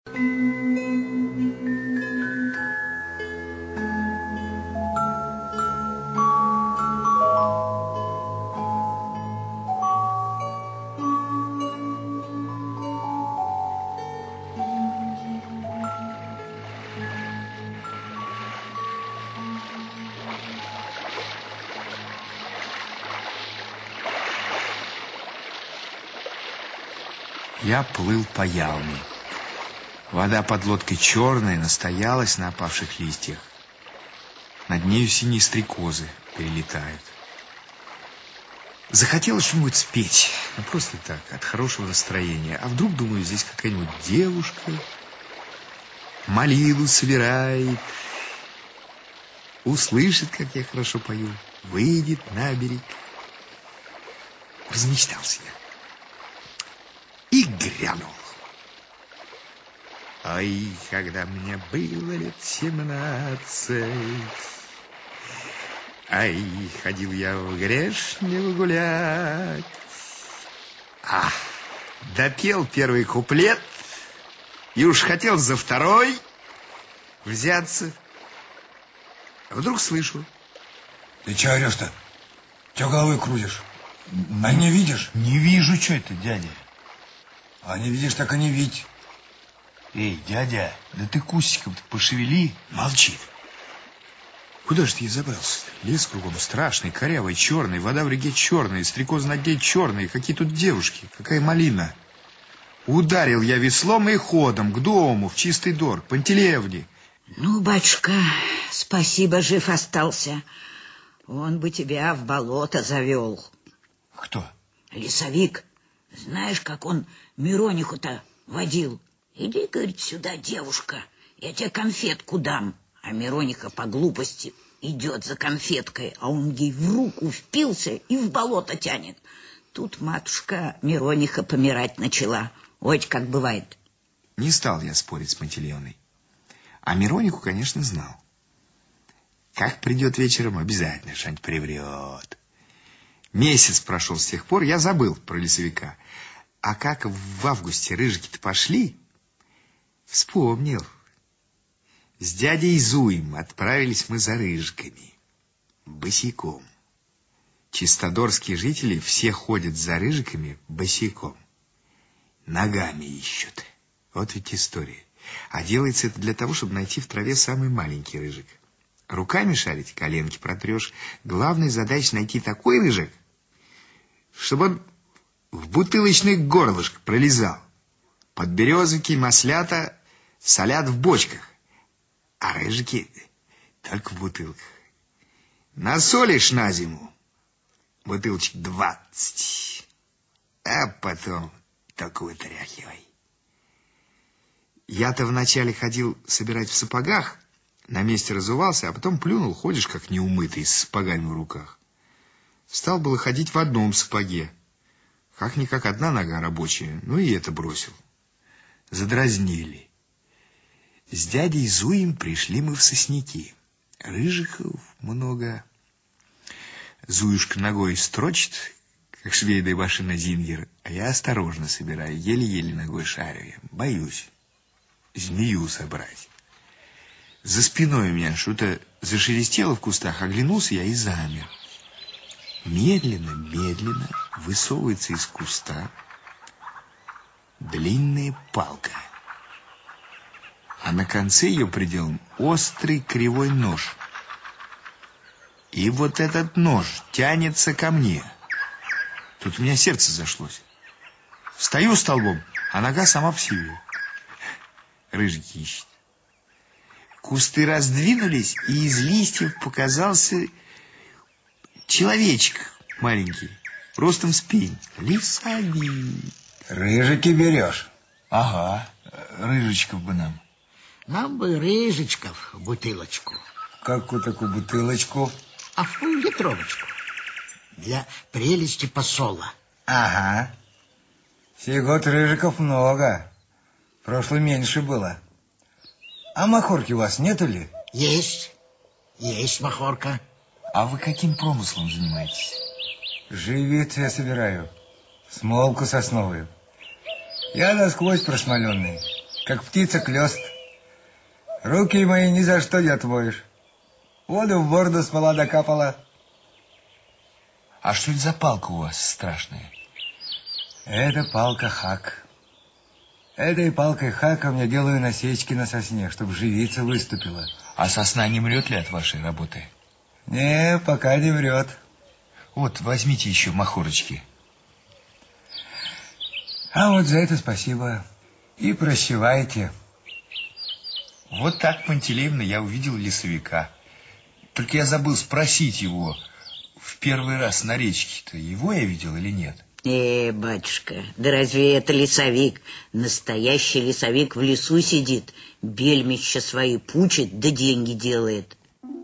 Я плыл по Ялме. Вода под лодкой черная, настоялась на опавших листьях. Над нею синие стрекозы перелетают. Захотелось что-нибудь спеть. Ну, просто так, от хорошего настроения. А вдруг, думаю, здесь какая-нибудь девушка молитву собирает, услышит, как я хорошо пою, выйдет на берег. Размечтался я. И грянул. Ой, когда мне было лет 17, ай, ходил я в Грешнево гулять. Допел первый куплет, и уж хотел за второй взяться. А вдруг слышу. Ты че орешь-то? Че головой крутишь? А не видишь? Не вижу, что это, дядя. А не видишь, так и не видь. Эй, дядя, да ты кустиком-то пошевели. Молчи. Куда же ты забрался? Лес кругом страшный, корявый, черный, вода в реке черная, стрекозы на дне черные. Какие тут девушки, какая малина. Ударил я веслом и ходом к дому, в чистый двор, Пантелеевне. Ну, батюшка, спасибо, жив остался. Он бы тебя в болото завел. Кто? Лесовик. Знаешь, как он Мирониху-то водил? Иди, говорит, сюда, девушка, я тебе конфетку дам. А Мирониха по глупости идет за конфеткой, а он ей в руку впился и в болото тянет. Тут матушка Мирониха помирать начала. Вот как бывает. Не стал я спорить с Пантелеевной. А Мирониху, конечно, знал. Как придет вечером, обязательно что-нибудь приврет. Месяц прошел с тех пор, я забыл про лесовика. А как в августе рыжики-то пошли, вспомнил. С дядей Зуем отправились мы за рыжиками. Босиком. Чистодорские жители все ходят за рыжиками босиком. Ногами ищут. Вот ведь история. А делается это для того, чтобы найти в траве самый маленький рыжик. Руками шарить, коленки протрешь. Главная задача найти такой рыжик, чтобы он в бутылочный горлышко пролезал. Подберезовики, маслята солят в бочках, а рыжики только в бутылках. Насолишь на зиму бутылочек 20, а потом только вытряхивай. Я-то вначале ходил собирать в сапогах, на месте разувался, а потом плюнул, ходишь как неумытый, с сапогами в руках. Стал было ходить в одном сапоге. Как-никак одна нога рабочая, ну и это бросил. Задразнили. С дядей Зуем пришли мы в сосняки. Рыжиков много. Зуюшка ногой строчит, как швейная машина Зингер, а я осторожно собираю, еле-еле ногой шарю. Боюсь змею собрать. За спиной у меня что-то зашелестело в кустах, оглянулся я и замер. Медленно, медленно высовывается из куста длинная палка. А на конце ее приделан острый кривой нож. И вот этот нож тянется ко мне. Тут у меня сердце зашлось. Встаю столбом, а нога сама по себе. Рыжики ищет. Кусты раздвинулись, и из листьев показался человечек маленький, ростом с пень. Лесовик. Рыжики берешь? Ага, рыжичков бы нам. Нам бы рыжичков в бутылочку. Какую такую бутылочку? А в пол-литровочку. Для прелести посола. Ага. Сей год рыжиков много. Прошлый меньше было. А махорки у вас нету ли? Есть. Есть махорка. А вы каким промыслом занимаетесь? Живицу я собираю. Смолку сосновую. Я насквозь просмоленный. как птица клёст. Руки мои ни за что не отмоешь. Воду в бороду смола докапала. А что это за палка у вас страшная? Это палка Хак. Этой палкой Хаком я делаю насечки на сосне, чтобы живица выступила. А сосна не мрет ли от вашей работы? Не, пока не врет. Вот, возьмите еще махорочки. А вот за это спасибо. И прощевайте. Вот так, Пантелеевна, я увидел лесовика. Только я забыл спросить его в первый раз на речке-то, его я видел или нет? Батюшка, да разве это лесовик? Настоящий лесовик в лесу сидит, бельмища свои пучит, да деньги делает.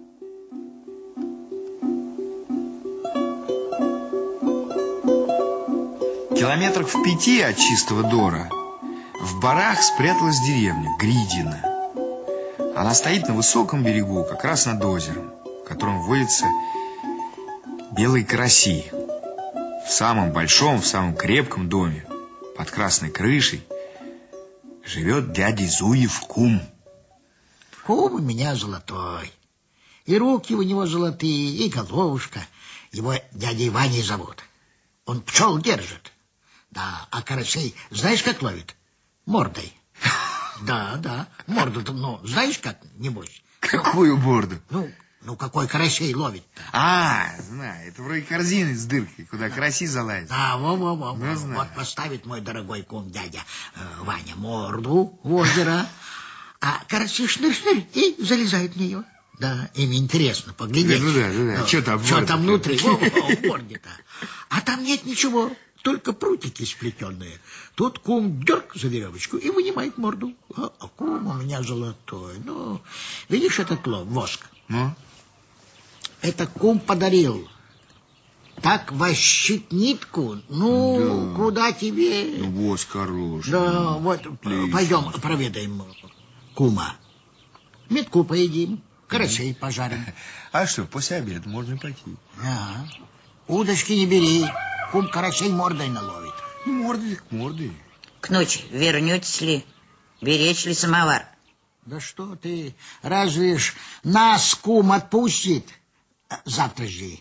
Километрах в 5 от Чистого Дора в барах спряталась деревня Гридино. Она стоит на высоком берегу, как раз над озером, в котором водятся белые караси. В самом большом, в самом крепком доме, под красной крышей, живет дядя Зуев кум. Кум у меня золотой. И руки у него золотые, и головушка. Его дядей Ваней зовут. Он пчел держит. Да, а карасей знаешь, как ловит? Мордой. Да, морду-то, ну, знаешь как, небось? Какую морду? Ну, какой карасей ловит-то? Знаю, это вроде корзины с дыркой, куда караси залазят. Да, вот поставит мой дорогой кум дядя Ваня морду в озеро, а караси шнырь-шнырь и залезает в нее. Да, им интересно поглядеть. Да. Что там внутри, в морде-то. А там нет ничего, только прутики сплетенные. Тут кум дерг за веревочку и вынимает морду. А кум у меня золотой. Ну, видишь этот воск? Ну? Это кум подарил. Так вощит нитку. Ну, да. Куда тебе? Ну, воск хороший. Да, вот, отлично. Пойдем проведаем кума. Метку поедим, карасей пожарим. А что, после обеда можно пойти. Ага. Удочки не бери. Кум карасей мордой наловит. Мордой. К ночи вернетесь ли? Беречь ли самовар? Да что ты, разве ж нас кум отпустит? Завтра жди.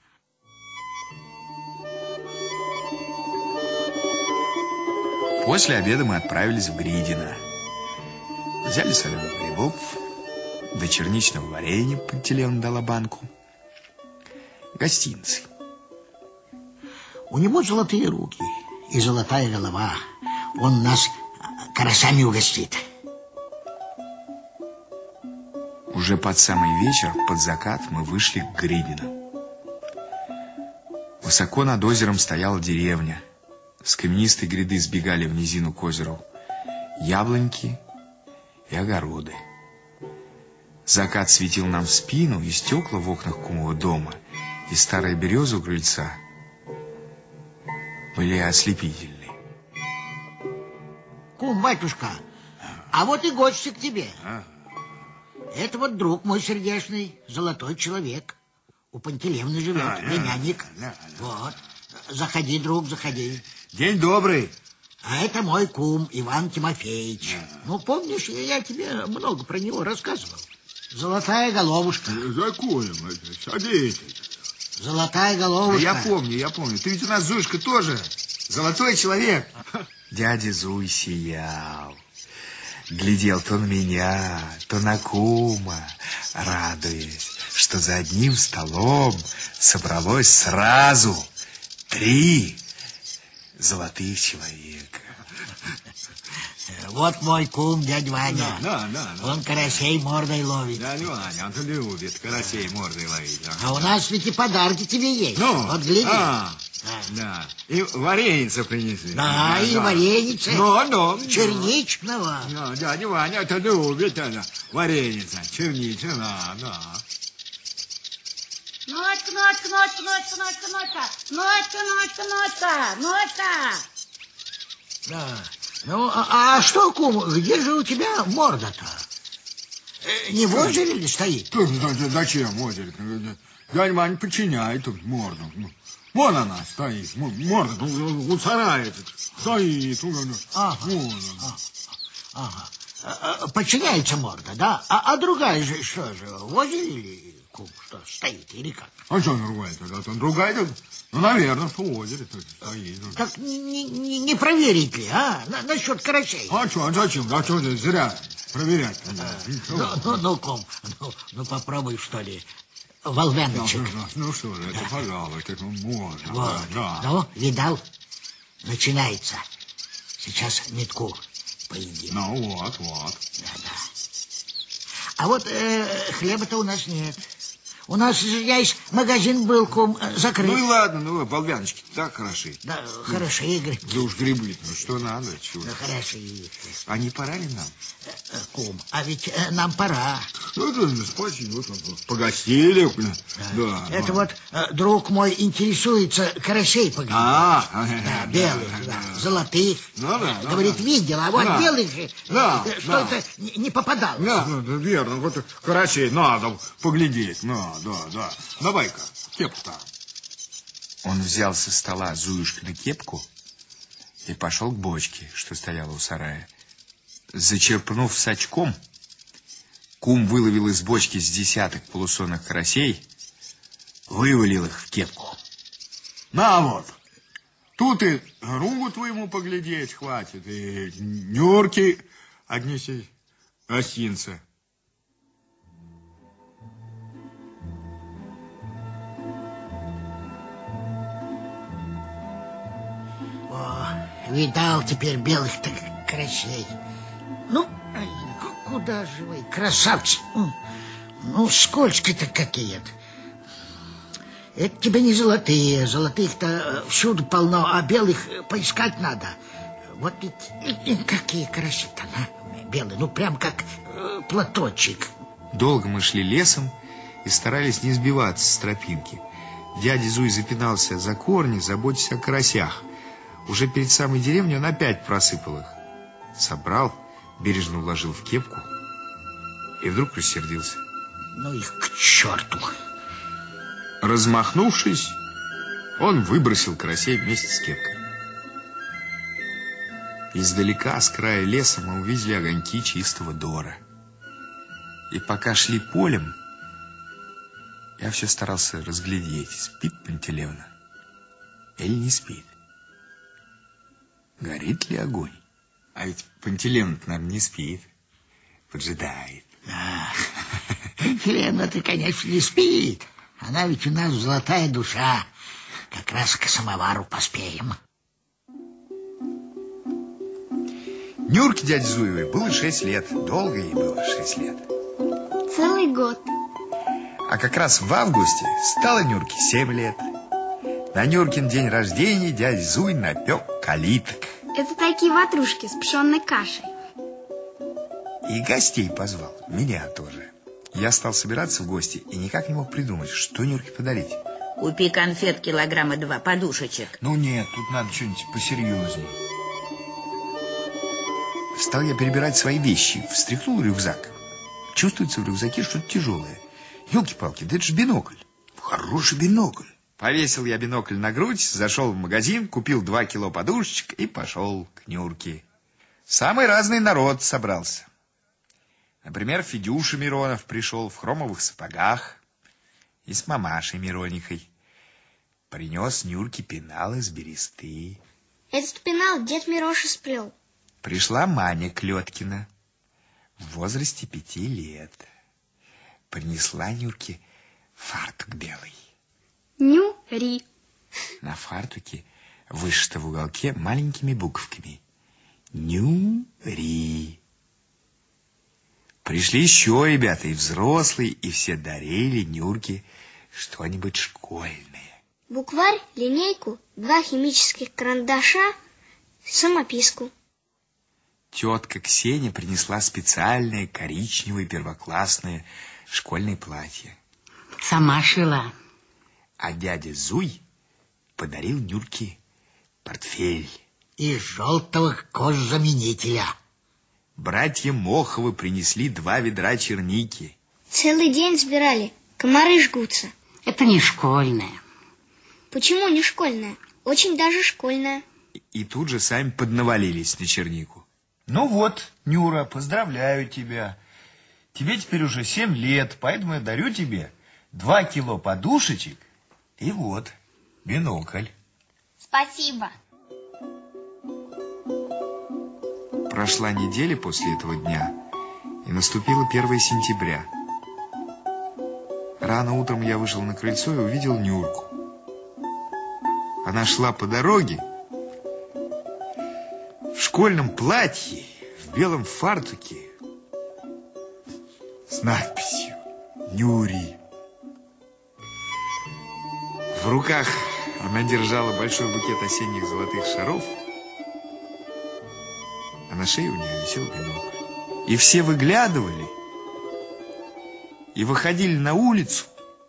После обеда мы отправились в Гридино. Взяли соленых грибов, до черничного варенья Пантелеевна дала банку. Гостинцы. У него золотые руки и золотая голова. Он нас карасями угостит. Уже под самый вечер, под закат, мы вышли к Гридино. Высоко над озером стояла деревня. С каменистой гряды сбегали в низину к озеру яблоньки и огороды. Закат светил нам в спину, и стекла в окнах кумового дома, и старые березы у крыльца были ослепительны. Кум, батюшка, а вот и гости к тебе. Это вот друг мой сердечный, золотой человек. У Пантелеевны живет, племянник. Вот. Заходи, друг, заходи. День добрый. А это мой кум Иван Тимофеевич. Ну, помнишь, я тебе много про него рассказывал. Золотая головушка. Закоем, садитесь. Золотая головушка. Я помню. Ты ведь у нас, Зуюшка, тоже золотой человек. Дядя Зуй сиял. Глядел то на меня, то на кума, радуясь, что за одним столом собралось сразу 3 золотых человека. Вот мой кум, дядя Ваня. Да. Он карасей мордой ловит. Дядя Ваня, он любит карасей мордой ловить. А у нас ведь и подарки тебе есть. Ну, вот гляди. Да. И вареница принесли. Да, и вареница. Ну. Черничного. Да, дядя Ваня это любит, вареница, черничная, да. Ночка. Да. Ну, а что, кум, где же у тебя морда-то? Не в озере ли стоит? Зачем в озере? Дядя Ваня подчиняет морду. Вон она стоит, морда, у сарая стоит. Ага. Подчиняется морда, да? А другая же что же, возле или кум, что, стоит или как? А что другая тогда? Другая, ну, наверное, что озере стоит. Так не проверить ли, а? Насчет карасей. А что, зачем? А что зря проверять? Ну, кум, ну попробуй, что ли, волвяночек. Ну что же, это, пожалуйста, это можно. Вот. Да. Ну, видал? Начинается. Сейчас метку поедим. Ну, вот. Да. А вот хлеба-то у нас нет. У нас есть магазин был, кум, закрыт. Ну и ладно, ну, болвяночки так хороши. Да, хороши, Игорь. Да уж грибы, ну что надо, чего. Да, хороши. А не пора ли нам? Кум, а ведь нам пора. Ну, это спасибо, погостили. Да. Это вот друг мой интересуется, карасей поглядеть. Да, белых, да, золотых. Ну, да. Говорит, видел, а вот белых же что-то не попадалось. Да, верно, вот карасей надо поглядеть, да. Давай-ка, кепку-то. Он взял со стола Зуюшкину кепку и пошел к бочке, что стояла у сарая. Зачерпнув сачком, кум выловил из бочки с десяток полусонных карасей, вывалил их в кепку. На вот, тут и другу твоему поглядеть хватит, и Нюрке отнеси осинца. Видал теперь белых-то карасей. Ну, куда же вы, красавцы? Ну, скользкие-то какие-то. Это тебе не золотые. Золотых-то всюду полно, а белых поискать надо. Вот ведь какие караси-то, белые. Ну, прям как платочек. Долго мы шли лесом и старались не сбиваться с тропинки. Дядя Зуй запинался за корни, заботясь о карасях. Уже перед самой деревней он опять просыпал их. Собрал, бережно уложил в кепку и вдруг рассердился. Ну их к черту. Размахнувшись, он выбросил карасей вместе с кепкой. Издалека, с края леса, мы увидели огоньки чистого дора. И пока шли полем, я все старался разглядеть, спит Пантелеевна или не спит. Горит ли огонь? А ведь Пантелеевна, наверное, не спит, поджидает. Пантелеевна-то, конечно, не спит. Она ведь у нас золотая душа. Как раз к самовару поспеем. Нюрке дяде Зуевой было 6 лет. Долго ей было 6 лет. Целый год. А как раз в августе стало Нюрке 7 лет. На Нюркин день рождения дядя Зуй напек калиток. Это такие ватрушки с пшенной кашей. И гостей позвал, меня тоже. Я стал собираться в гости и никак не мог придумать, что Нюрке подарить. Купи конфет 2 килограмма, подушечек. Ну нет, тут надо что-нибудь посерьезнее. Стал я перебирать свои вещи, встряхнул рюкзак. Чувствуется в рюкзаке что-то тяжелое. Ёлки-палки, да это же бинокль. Хороший бинокль. Повесил я бинокль на грудь, зашел в магазин, купил 2 кило подушечек и пошел к Нюрке. Самый разный народ собрался. Например, Федюша Миронов пришел в хромовых сапогах и с мамашей Миронихой. Принес Нюрке пенал из бересты. Этот пенал дед Мироша сплел. Пришла Маня Клеткина в возрасте 5 лет. Принесла Нюрке фартук белый. Нюри. На фартуке вышито в уголке маленькими буквками Нюри. Пришли еще ребята, и взрослые, и все дарили Нюрке что-нибудь школьное. Букварь, линейку, 2 химических карандаша, самописку. Тетка Ксения принесла специальное коричневое первоклассное школьное платье. Сама шила. А дядя Зуй подарил Нюрке портфель. Из желтого кожзаменителя. Братья Моховы принесли 2 ведра черники. Целый день сбирали, комары жгутся. Это не школьная. Почему не школьная? Очень даже школьная. И тут же сами поднавалились на чернику. Ну вот, Нюра, поздравляю тебя. Тебе теперь уже 7 лет, поэтому я дарю тебе 2 кило подушечек и вот бинокль. Спасибо. Прошла неделя после этого дня, и наступило 1 сентября. Рано утром я вышел на крыльцо и увидел Нюрку. Она шла по дороге в школьном платье, в белом фартуке, с надписью «Нюри». В руках она держала большой букет осенних золотых шаров, а на шее у нее висел бинокль. И все выглядывали и выходили на улицу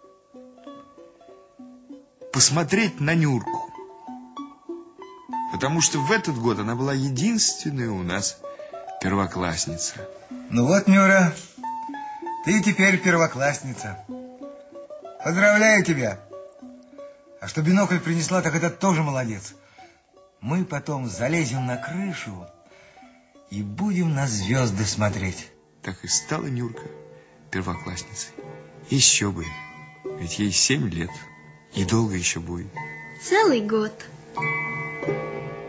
посмотреть на Нюрку. Потому что в этот год она была единственная у нас первоклассница. Ну вот, Нюра, ты теперь первоклассница. Поздравляю тебя. А что бинокль принесла, так это тоже молодец. Мы потом залезем на крышу и будем на звезды смотреть. Так и стала Нюрка первоклассницей. Еще бы, ведь ей 7 лет. И долго еще будет. Целый год.